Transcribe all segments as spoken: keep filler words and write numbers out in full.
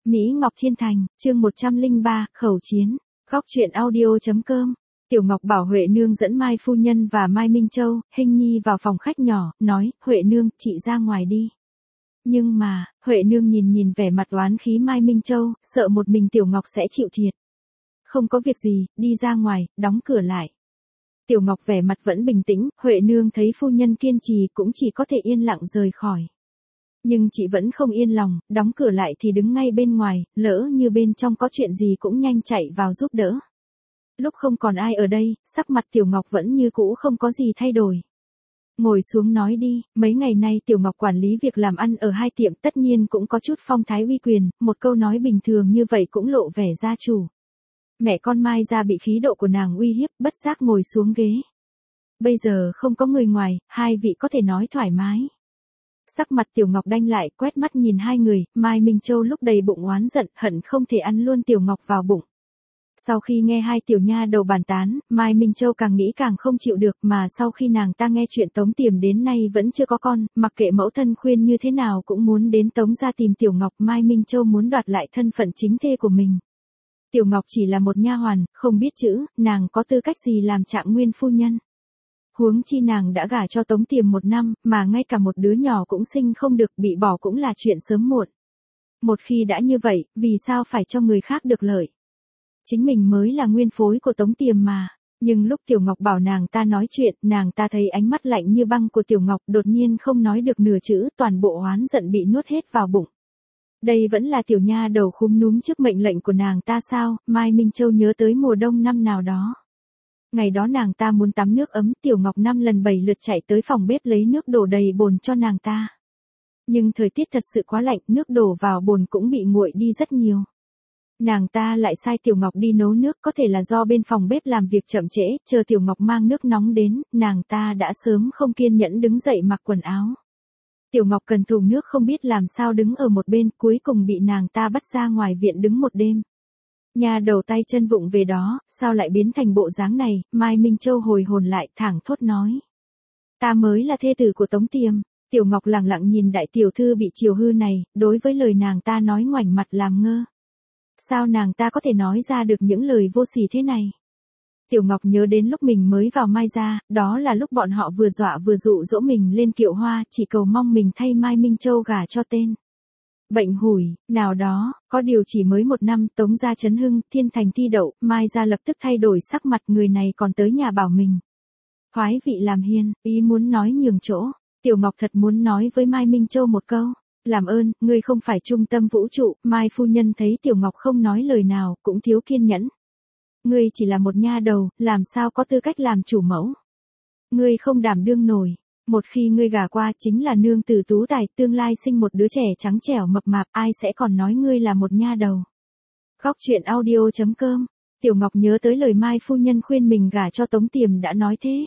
Mỹ Ngọc Thiên Thành, chương một trăm lẻ ba, khẩu chiến. Góc truyện audio.com. Tiểu Ngọc bảo Huệ Nương dẫn Mai Phu Nhân và Mai Minh Châu, Hinh Nhi vào phòng khách nhỏ, nói, Huệ Nương, chị ra ngoài đi. Nhưng mà, Huệ Nương nhìn nhìn vẻ mặt oán khí Mai Minh Châu, sợ một mình Tiểu Ngọc sẽ chịu thiệt. Không có việc gì, đi ra ngoài, đóng cửa lại. Tiểu Ngọc vẻ mặt vẫn bình tĩnh, Huệ Nương thấy phu nhân kiên trì cũng chỉ có thể yên lặng rời khỏi. Nhưng chị vẫn không yên lòng, đóng cửa lại thì đứng ngay bên ngoài, lỡ như bên trong có chuyện gì cũng nhanh chạy vào giúp đỡ. Lúc không còn ai ở đây, sắc mặt Tiểu Ngọc vẫn như cũ không có gì thay đổi. Ngồi xuống nói đi, mấy ngày nay Tiểu Ngọc quản lý việc làm ăn ở hai tiệm tất nhiên cũng có chút phong thái uy quyền, một câu nói bình thường như vậy cũng lộ vẻ gia chủ. Mẹ con Mai ra bị khí độ của nàng uy hiếp, bất giác ngồi xuống ghế. Bây giờ không có người ngoài, hai vị có thể nói thoải mái. Sắc mặt Tiểu Ngọc đanh lại, quét mắt nhìn hai người, Mai Minh Châu lúc đầy bụng oán giận, hận không thể ăn luôn Tiểu Ngọc vào bụng. Sau khi nghe hai tiểu nha đầu bàn tán, Mai Minh Châu càng nghĩ càng không chịu được, mà sau khi nàng ta nghe chuyện Tống Tiềm đến nay vẫn chưa có con, mặc kệ mẫu thân khuyên như thế nào cũng muốn đến Tống gia tìm Tiểu Ngọc. Mai Minh Châu muốn đoạt lại thân phận chính thê của mình. Tiểu Ngọc chỉ là một nha hoàn, không biết chữ, nàng có tư cách gì làm trạng nguyên phu nhân. Huống chi nàng đã gả cho Tống Tiềm một năm, mà ngay cả một đứa nhỏ cũng sinh không được, bị bỏ cũng là chuyện sớm muộn. Một khi đã như vậy, vì sao phải cho người khác được lợi? Chính mình mới là nguyên phối của Tống Tiềm mà. Nhưng lúc Tiểu Ngọc bảo nàng ta nói chuyện, nàng ta thấy ánh mắt lạnh như băng của Tiểu Ngọc, đột nhiên không nói được nửa chữ, toàn bộ oán giận bị nuốt hết vào bụng. Đây vẫn là tiểu nha đầu khúm núm trước mệnh lệnh của nàng ta sao? Mai Minh Châu nhớ tới mùa đông năm nào đó. Ngày đó nàng ta muốn tắm nước ấm, Tiểu Ngọc năm lần bảy lượt chạy tới phòng bếp lấy nước đổ đầy bồn cho nàng ta. Nhưng thời tiết thật sự quá lạnh, nước đổ vào bồn cũng bị nguội đi rất nhiều. Nàng ta lại sai Tiểu Ngọc đi nấu nước, có thể là do bên phòng bếp làm việc chậm trễ, chờ Tiểu Ngọc mang nước nóng đến, nàng ta đã sớm không kiên nhẫn đứng dậy mặc quần áo. Tiểu Ngọc cần thùng nước không biết làm sao đứng ở một bên, cuối cùng bị nàng ta bắt ra ngoài viện đứng một đêm. Nhà đầu tay chân vụng về đó, sao lại biến thành bộ dáng này? Mai Minh Châu hồi hồn lại, thẳng thốt nói. Ta mới là thê tử của Tống Tiềm. Tiểu Ngọc lặng lặng nhìn đại tiểu thư bị chiều hư này, đối với lời nàng ta nói ngoảnh mặt làm ngơ. Sao nàng ta có thể nói ra được những lời vô sỉ thế này? Tiểu Ngọc nhớ đến lúc mình mới vào Mai gia, đó là lúc bọn họ vừa dọa vừa dụ dỗ mình lên kiệu hoa, chỉ cầu mong mình thay Mai Minh Châu gả cho tên. Bệnh hủi, nào đó, có điều chỉ mới một năm, Tống gia chấn hưng, thiên thành thi đậu, Mai gia lập tức thay đổi sắc mặt, người này còn tới nhà bảo mình. Thoái vị làm hiền, ý muốn nói nhường chỗ, Tiểu Ngọc thật muốn nói với Mai Minh Châu một câu. Làm ơn, ngươi không phải trung tâm vũ trụ. Mai phu nhân thấy Tiểu Ngọc không nói lời nào, cũng thiếu kiên nhẫn. Ngươi chỉ là một nha đầu, làm sao có tư cách làm chủ mẫu. Ngươi không đảm đương nổi. Một khi ngươi gả qua chính là nương tử tú tài, tương lai sinh một đứa trẻ trắng trẻo mập mạp, ai sẽ còn nói ngươi là một nha đầu. Góc truyện audio.com. Tiểu Ngọc nhớ tới lời Mai phu nhân khuyên mình gả cho Tống Tiềm đã nói thế.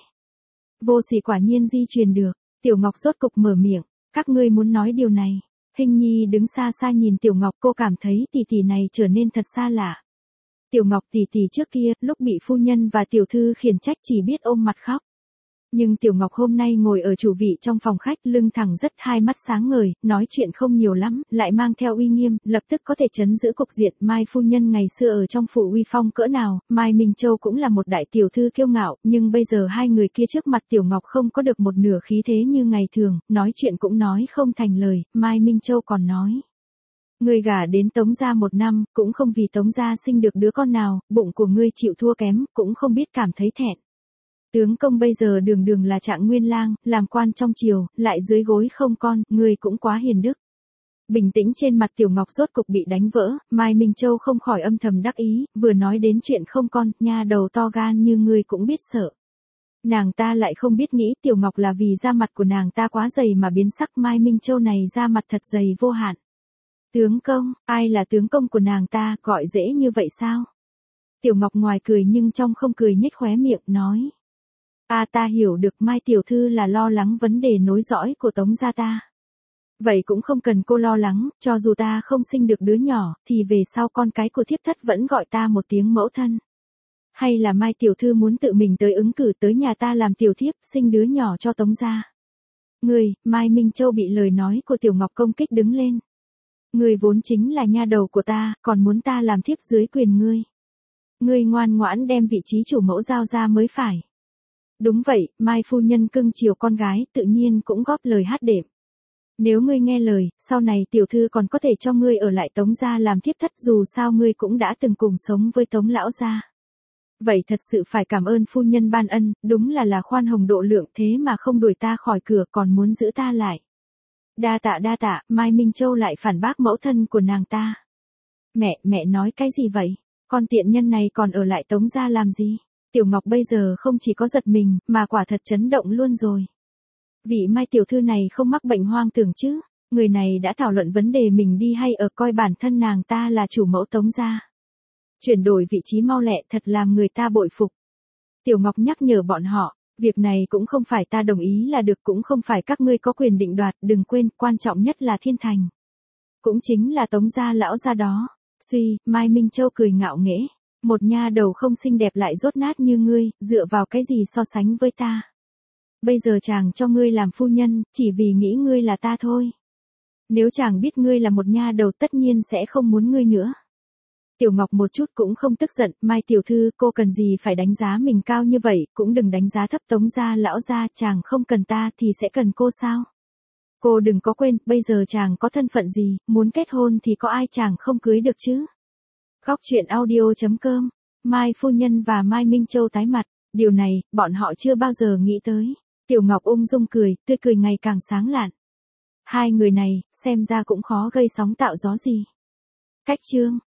Vô sỉ quả nhiên di truyền được. Tiểu Ngọc rốt cục mở miệng. Các ngươi muốn nói điều này. Hinh Nhi đứng xa xa nhìn Tiểu Ngọc, cô cảm thấy tỷ tỷ này trở nên thật xa lạ. Tiểu Ngọc tỷ tỷ trước kia, lúc bị phu nhân và tiểu thư khiển trách chỉ biết ôm mặt khóc. Nhưng Tiểu Ngọc hôm nay ngồi ở chủ vị trong phòng khách, lưng thẳng rất, hai mắt sáng ngời, nói chuyện không nhiều lắm, lại mang theo uy nghiêm, lập tức có thể trấn giữ cục diện. Mai phu nhân ngày xưa ở trong phủ uy phong cỡ nào, Mai Minh Châu cũng là một đại tiểu thư kiêu ngạo, nhưng bây giờ hai người kia trước mặt Tiểu Ngọc không có được một nửa khí thế như ngày thường, nói chuyện cũng nói không thành lời. Mai Minh Châu còn nói. Ngươi gả đến Tống gia một năm, cũng không vì Tống gia sinh được đứa con nào, bụng của ngươi chịu thua kém, cũng không biết cảm thấy thẹn. Tướng công bây giờ đường đường là trạng nguyên lang, làm quan trong triều, lại dưới gối không con, ngươi cũng quá hiền đức. Bình tĩnh trên mặt Tiểu Ngọc rốt cục bị đánh vỡ, Mai Minh Châu không khỏi âm thầm đắc ý, vừa nói đến chuyện không con, nha đầu to gan như ngươi cũng biết sợ. Nàng ta lại không biết nghĩ Tiểu Ngọc là vì da mặt của nàng ta quá dày mà biến sắc. Mai Minh Châu này da mặt thật dày vô hạn. Tướng công, ai là tướng công của nàng ta, gọi dễ như vậy sao? Tiểu Ngọc ngoài cười nhưng trong không cười nhếch khóe miệng, nói. À ta hiểu được, Mai tiểu thư là lo lắng vấn đề nối dõi của Tống gia ta. Vậy cũng không cần cô lo lắng, cho dù ta không sinh được đứa nhỏ, thì về sau con cái của thiếp thất vẫn gọi ta một tiếng mẫu thân. Hay là Mai tiểu thư muốn tự mình tới ứng cử tới nhà ta làm tiểu thiếp, sinh đứa nhỏ cho Tống gia. Người, Mai Minh Châu bị lời nói của Tiểu Ngọc công kích đứng lên. Ngươi vốn chính là nha đầu của ta, còn muốn ta làm thiếp dưới quyền ngươi. Ngươi ngoan ngoãn đem vị trí chủ mẫu giao ra mới phải. Đúng vậy, Mai phu nhân cưng chiều con gái, tự nhiên cũng góp lời hát đệm. Nếu ngươi nghe lời, sau này tiểu thư còn có thể cho ngươi ở lại Tống gia làm thiếp thất, dù sao ngươi cũng đã từng cùng sống với Tống lão gia. Vậy thật sự phải cảm ơn phu nhân ban ân, đúng là là khoan hồng độ lượng, thế mà không đuổi ta khỏi cửa còn muốn giữ ta lại. Đa tạ đa tạ, Mai Minh Châu lại phản bác mẫu thân của nàng ta. Mẹ, mẹ nói cái gì vậy? Con tiện nhân này còn ở lại Tống gia làm gì? Tiểu Ngọc bây giờ không chỉ có giật mình, mà quả thật chấn động luôn rồi. Vị Mai tiểu thư này không mắc bệnh hoang tưởng chứ? Người này đã thảo luận vấn đề mình đi hay ở, coi bản thân nàng ta là chủ mẫu Tống gia. Chuyển đổi vị trí mau lẹ thật làm người ta bội phục. Tiểu Ngọc nhắc nhở bọn họ, việc này cũng không phải ta đồng ý là được, cũng không phải các ngươi có quyền định đoạt, đừng quên, quan trọng nhất là thiên thành. Cũng chính là Tống gia lão gia đó. Suy, Mai Minh Châu cười ngạo nghễ. Một nha đầu không xinh đẹp lại dốt nát như ngươi, dựa vào cái gì so sánh với ta. Bây giờ chàng cho ngươi làm phu nhân, chỉ vì nghĩ ngươi là ta thôi. Nếu chàng biết ngươi là một nha đầu tất nhiên sẽ không muốn ngươi nữa. Tiểu Ngọc một chút cũng không tức giận, Mai tiểu thư, cô cần gì phải đánh giá mình cao như vậy, cũng đừng đánh giá thấp Tống gia lão gia, chàng không cần ta thì sẽ cần cô sao? Cô đừng có quên, bây giờ chàng có thân phận gì, muốn kết hôn thì có ai chàng không cưới được chứ? Góc truyện audio chấm com, Mai phu nhân và Mai Minh Châu tái mặt, điều này, bọn họ chưa bao giờ nghĩ tới. Tiểu Ngọc ung dung cười, tươi cười ngày càng sáng lạn. Hai người này, xem ra cũng khó gây sóng tạo gió gì. Cách chương